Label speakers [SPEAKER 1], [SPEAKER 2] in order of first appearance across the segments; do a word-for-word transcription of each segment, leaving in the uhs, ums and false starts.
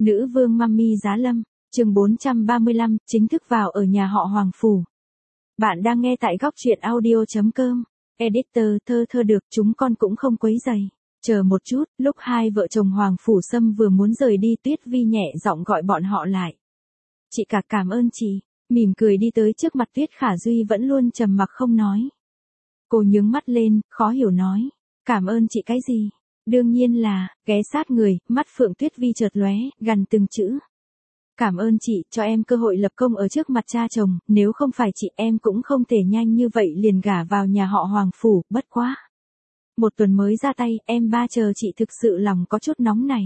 [SPEAKER 1] Nữ vương Mummy Giá Lâm, chương bốn trăm ba mươi lăm, chính thức vào ở nhà họ Hoàng Phủ. Bạn đang nghe tại góc truyện audio chấm com. Editor thơ thơ được, chúng con cũng không quấy rầy. Chờ một chút, lúc hai vợ chồng Hoàng Phủ Sâm vừa muốn rời đi, Tuyết Vi nhẹ giọng gọi bọn họ lại. Chị cả cảm ơn chị, mỉm cười đi tới trước mặt Tuyết Khả Duy vẫn luôn trầm mặc không nói. Cô nhướng mắt lên, khó hiểu nói. Cảm ơn chị cái gì? Đương nhiên là, ghé sát người, mắt Phượng Tuyết Vi chợt lóe, gằn từng chữ. Cảm ơn chị, cho em cơ hội lập công ở trước mặt cha chồng, nếu không phải chị em cũng không thể nhanh như vậy liền gả vào nhà họ Hoàng Phủ, bất quá. Một tuần mới ra tay, em ba chờ chị thực sự lòng có chút nóng này.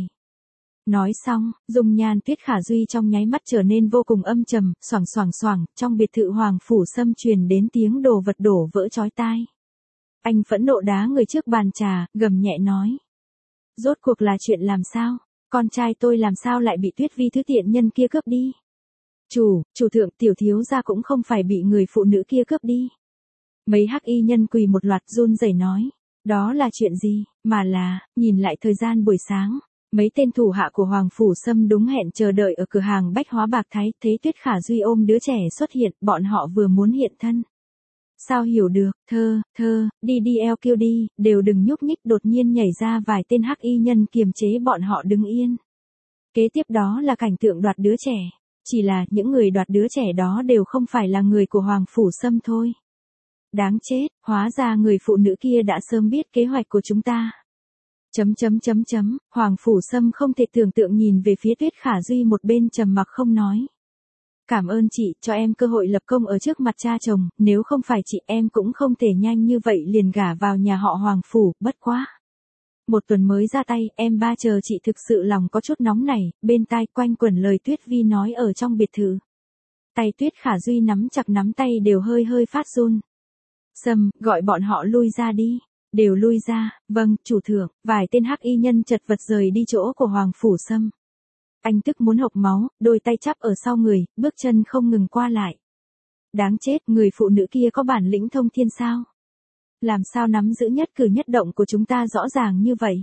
[SPEAKER 1] Nói xong, dung nhan Tuyết Khả Duy trong nháy mắt trở nên vô cùng âm trầm, xoảng xoảng xoảng, trong biệt thự Hoàng Phủ Sâm truyền đến tiếng đồ vật đổ vỡ chói tai. Anh phẫn nộ đá người trước bàn trà, gầm nhẹ nói. Rốt cuộc là chuyện làm sao? Con trai tôi làm sao lại bị Tuyết Vi thứ tiện nhân kia cướp đi? Chủ, chủ thượng, tiểu thiếu gia cũng không phải bị người phụ nữ kia cướp đi. Mấy hắc y nhân quỳ một loạt run rẩy nói. Đó là chuyện gì? Mà là, nhìn lại thời gian buổi sáng. Mấy tên thủ hạ của Hoàng Phủ Sâm đúng hẹn chờ đợi ở cửa hàng bách hóa bạc thái, thấy Tuyết Khả Duy ôm đứa trẻ xuất hiện, bọn họ vừa muốn hiện thân. Sao hiểu được, thơ, thơ, đi đi eo kêu đi, đều đừng nhúc nhích, đột nhiên nhảy ra vài tên hắc y nhân kiềm chế bọn họ đứng yên. Kế tiếp đó là cảnh tượng đoạt đứa trẻ, chỉ là những người đoạt đứa trẻ đó đều không phải là người của Hoàng Phủ Sâm thôi. Đáng chết, hóa ra người phụ nữ kia đã sớm biết kế hoạch của chúng ta. Chấm chấm chấm chấm, Hoàng Phủ Sâm không thể tưởng tượng nhìn về phía Tuyết Khả Duy một bên trầm mặc không nói. Cảm ơn chị, cho em cơ hội lập công ở trước mặt cha chồng, nếu không phải chị em cũng không thể nhanh như vậy liền gả vào nhà họ Hoàng Phủ, bất quá. Một tuần mới ra tay, em ba chờ chị thực sự lòng có chút nóng này, bên tai quanh quẩn lời Tuyết Vi nói ở trong biệt thự. Tay Tuyết Khả Duy nắm chặt nắm tay đều hơi hơi phát run. Sâm, gọi bọn họ lui ra đi. Đều lui ra, vâng, chủ thượng, vài tên hắc y nhân chật vật rời đi chỗ của Hoàng Phủ Sâm. Anh tức muốn hộc máu, đôi tay chắp ở sau người, bước chân không ngừng qua lại. Đáng chết, người phụ nữ kia có bản lĩnh thông thiên sao? Làm sao nắm giữ nhất cử nhất động của chúng ta rõ ràng như vậy?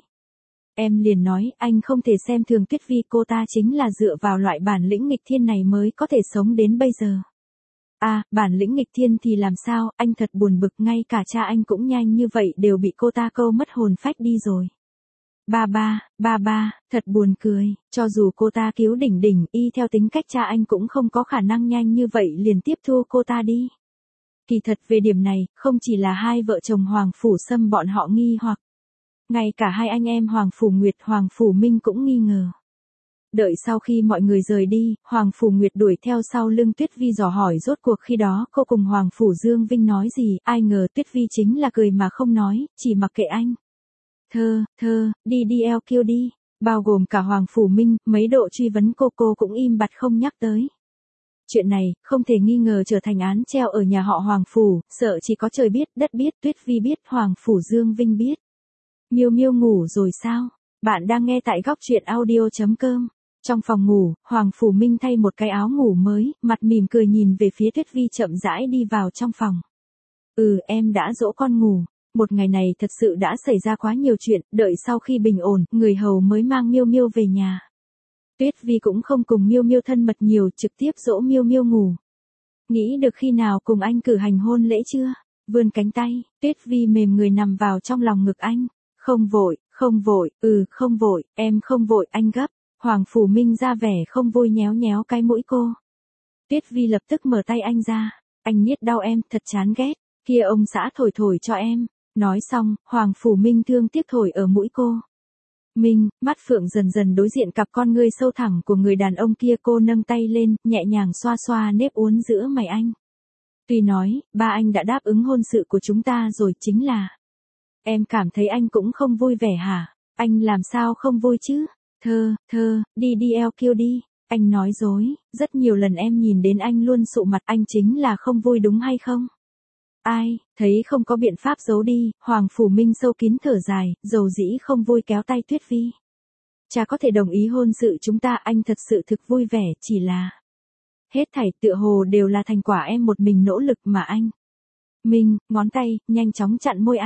[SPEAKER 1] Em liền nói, anh không thể xem thường Tuyết Vi, cô ta chính là dựa vào loại bản lĩnh nghịch thiên này mới có thể sống đến bây giờ. À, bản lĩnh nghịch thiên thì làm sao, anh thật buồn bực, ngay cả cha anh cũng nhanh như vậy đều bị cô ta câu mất hồn phách đi rồi. Ba ba, ba ba, thật buồn cười, cho dù cô ta cứu đỉnh đỉnh, y theo tính cách cha anh cũng không có khả năng nhanh như vậy liền tiếp thu cô ta đi. Kỳ thật về điểm này, không chỉ là hai vợ chồng Hoàng Phủ Sâm bọn họ nghi hoặc. Ngay cả hai anh em Hoàng Phủ Nguyệt, Hoàng Phủ Minh cũng nghi ngờ. Đợi sau khi mọi người rời đi, Hoàng Phủ Nguyệt đuổi theo sau lưng Tuyết Vi dò hỏi rốt cuộc khi đó cô cùng Hoàng Phủ Dương Vinh nói gì, ai ngờ Tuyết Vi chính là cười mà không nói, chỉ mặc kệ anh. Thơ, thơ, đi đi eo kêu đi, bao gồm cả Hoàng Phủ Minh, mấy độ truy vấn cô cô cũng im bặt không nhắc tới. Chuyện này, không thể nghi ngờ trở thành án treo ở nhà họ Hoàng Phủ, sợ chỉ có trời biết, đất biết, Tuyết Vi biết, Hoàng Phủ Dương Vinh biết. Miêu Miêu ngủ rồi sao? Bạn đang nghe tại góc truyện audio chấm com. Trong phòng ngủ, Hoàng Phủ Minh thay một cái áo ngủ mới, mặt mỉm cười nhìn về phía Tuyết Vi chậm rãi đi vào trong phòng. Ừ, em đã dỗ con ngủ. Một ngày này thật sự đã xảy ra quá nhiều chuyện, đợi sau khi bình ổn, người hầu mới mang Miêu Miêu về nhà. Tuyết Vi cũng không cùng Miêu Miêu thân mật nhiều, trực tiếp dỗ Miêu Miêu ngủ. Nghĩ được khi nào cùng anh cử hành hôn lễ chưa? Vươn cánh tay, Tuyết Vi mềm người nằm vào trong lòng ngực anh. Không vội, không vội, ừ, không vội, em không vội, anh gấp. Hoàng Phủ Minh ra vẻ không vui nhéo nhéo cái mũi cô. Tuyết Vi lập tức mở tay anh ra. Anh niết đau em, thật chán ghét. Kia ông xã thổi thổi cho em. Nói xong, Hoàng Phủ Minh thương tiếc thổi ở mũi cô. Minh, mắt Phượng dần dần đối diện cặp con ngươi sâu thẳm của người đàn ông kia, cô nâng tay lên, nhẹ nhàng xoa xoa nếp uốn giữa mày anh. Tuy nói, ba anh đã đáp ứng hôn sự của chúng ta rồi, chính là. Em cảm thấy anh cũng không vui vẻ hả? Anh làm sao không vui chứ? Thơ, thơ, đi đi eo kêu đi. Anh nói dối, rất nhiều lần em nhìn đến anh luôn sụ mặt, anh chính là không vui đúng hay không? Ai, thấy không có biện pháp giấu đi, Hoàng Phủ Minh sâu kín thở dài, dầu dĩ không vui kéo tay Tuyết Vi. Cha có thể đồng ý hôn sự chúng ta, anh thật sự thực vui vẻ, chỉ là. Hết thảy tựa hồ đều là thành quả em một mình nỗ lực mà anh. Minh, ngón tay, nhanh chóng chặn môi anh.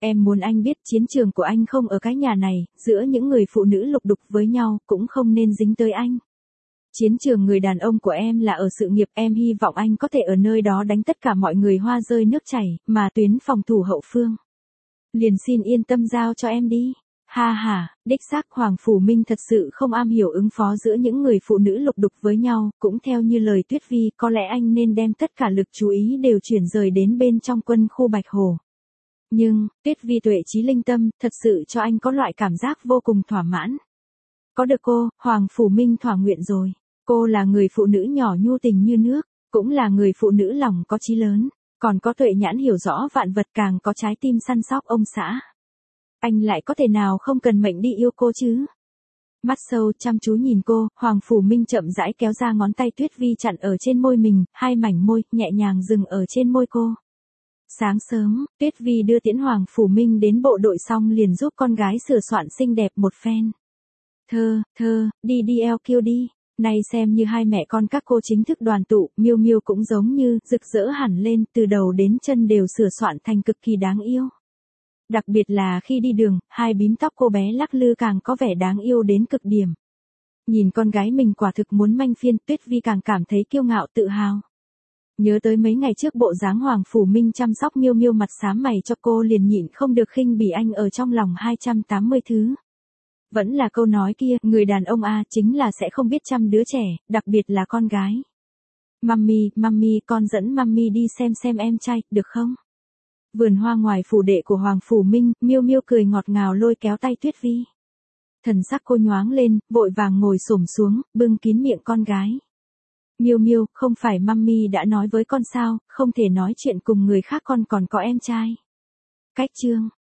[SPEAKER 1] Em muốn anh biết chiến trường của anh không ở cái nhà này, giữa những người phụ nữ lục đục với nhau cũng không nên dính tới anh. Chiến trường người đàn ông của em là ở sự nghiệp, em hy vọng anh có thể ở nơi đó đánh tất cả mọi người hoa rơi nước chảy, mà tuyến phòng thủ hậu phương. Liền xin yên tâm giao cho em đi. Ha ha, đích xác Hoàng Phủ Minh thật sự không am hiểu ứng phó giữa những người phụ nữ lục đục với nhau, cũng theo như lời Tuyết Vi, có lẽ anh nên đem tất cả lực chú ý đều chuyển rời đến bên trong quân khu Bạch Hồ. Nhưng, Tuyết Vi tuệ trí linh tâm, thật sự cho anh có loại cảm giác vô cùng thỏa mãn. Có được cô, Hoàng Phủ Minh thỏa nguyện rồi. Cô là người phụ nữ nhỏ nhu tình như nước, cũng là người phụ nữ lòng có chí lớn, còn có tuệ nhãn hiểu rõ vạn vật, càng có trái tim săn sóc ông xã. Anh lại có thể nào không cần mệnh đi yêu cô chứ? Mắt sâu chăm chú nhìn cô, Hoàng Phủ Minh chậm rãi kéo ra ngón tay Tuyết Vi chặn ở trên môi mình, hai mảnh môi nhẹ nhàng dừng ở trên môi cô. Sáng sớm, Tuyết Vi đưa tiễn Hoàng Phủ Minh đến bộ đội xong liền giúp con gái sửa soạn xinh đẹp một phen. Thơ, thơ, đi đi eo kêu đi. Nay xem như hai mẹ con các cô chính thức đoàn tụ, Miêu Miêu cũng giống như rực rỡ hẳn lên, từ đầu đến chân đều sửa soạn thành cực kỳ đáng yêu. Đặc biệt là khi đi đường, hai bím tóc cô bé lắc lư càng có vẻ đáng yêu đến cực điểm. Nhìn con gái mình quả thực muốn manh phiên, Tuyết Vi càng cảm thấy kiêu ngạo tự hào. Nhớ tới mấy ngày trước bộ dáng Hoàng Phủ Minh chăm sóc Miêu Miêu mặt xám mày cho cô, liền nhịn không được khinh bỉ anh ở trong lòng hai trăm tám mươi thứ. Vẫn là câu nói kia, người đàn ông a chính là sẽ không biết chăm đứa trẻ, đặc biệt là con gái. Mummy, mummy, con dẫn mummy đi xem xem em trai, được không? Vườn hoa ngoài phủ đệ của Hoàng Phủ Minh, Miêu Miêu cười ngọt ngào lôi kéo tay Tuyết Vi. Thần sắc cô nhoáng lên, vội vàng ngồi xổm xuống, bưng kín miệng con gái. Miêu Miêu, không phải mummy đã nói với con sao, không thể nói chuyện cùng người khác, con còn có em trai. Cách chương.